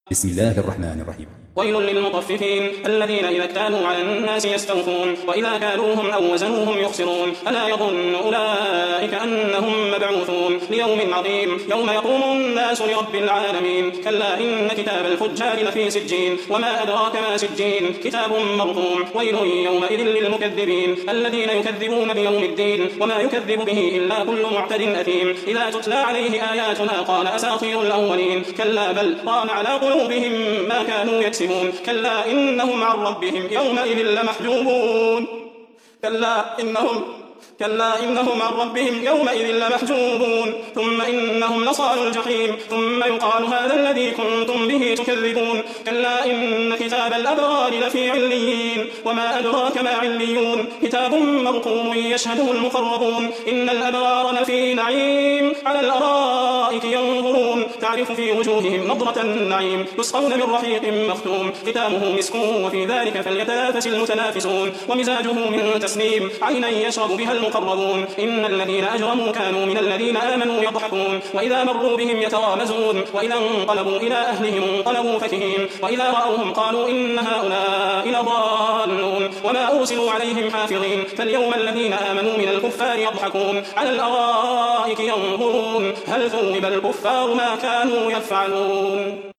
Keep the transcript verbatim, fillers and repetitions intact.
بسم الله الرحمن الرحيم. ويل للمطففين الذين إذا اكتالوا على الناس يستوفون وإذا كالوهم أو وزنوهم يخسرون ألا يظن أولئك أنهم مبعوثون ليوم عظيم يوم يقوم الناس لرب العالمين كلا إن كتاب الفجار لفي سجين وما أدراك ما سجين كتاب مرقوم ويل يومئذ للمكذبين الذين يكذبون بيوم الدين وما يكذب به إلا كل معتد أثيم إذا تتلى عليه آياتنا قال أساطير الأولين كلا بل طال على قلوبهم ما كانوا يكسبون كلا إنهم عن ربهم يومئذ لمحجوبون كلا إنهم كلا إنهم عن ربهم يومئذ لمحجوبون ثم إنهم لصالوا الجحيم ثم يقال هذا الذي كنتم به تكذبون كلا إن كتاب الأبرار لفي عليين وما أدراك ما عليون كتاب مرقوم يشهده المقربون إن الأبرار لفي نعيم على الأرائك ينظرون تعرف في وجوههم نضرة النعيم يسقون من رحيق مختوم ختامه مسك وفي ذلك فليتنافس المتنافسون ومزاجه من تسنيم عينا يشرب بها المقربون إن الذين أجرموا كانوا من الذين آمنوا يضحكون وإذا مروا بهم يتغامزون وإذا انقلبوا إلى أهلهم انقلبوا فكهين وإذا رأوهم قالوا إن هؤلاء لضالون وما أرسلوا عليهم حافظين فاليوم الذين آمنوا من الكفار يضحكون على الأرائك ينظرون هل ثوب الكفار ما كانوا يفعلون.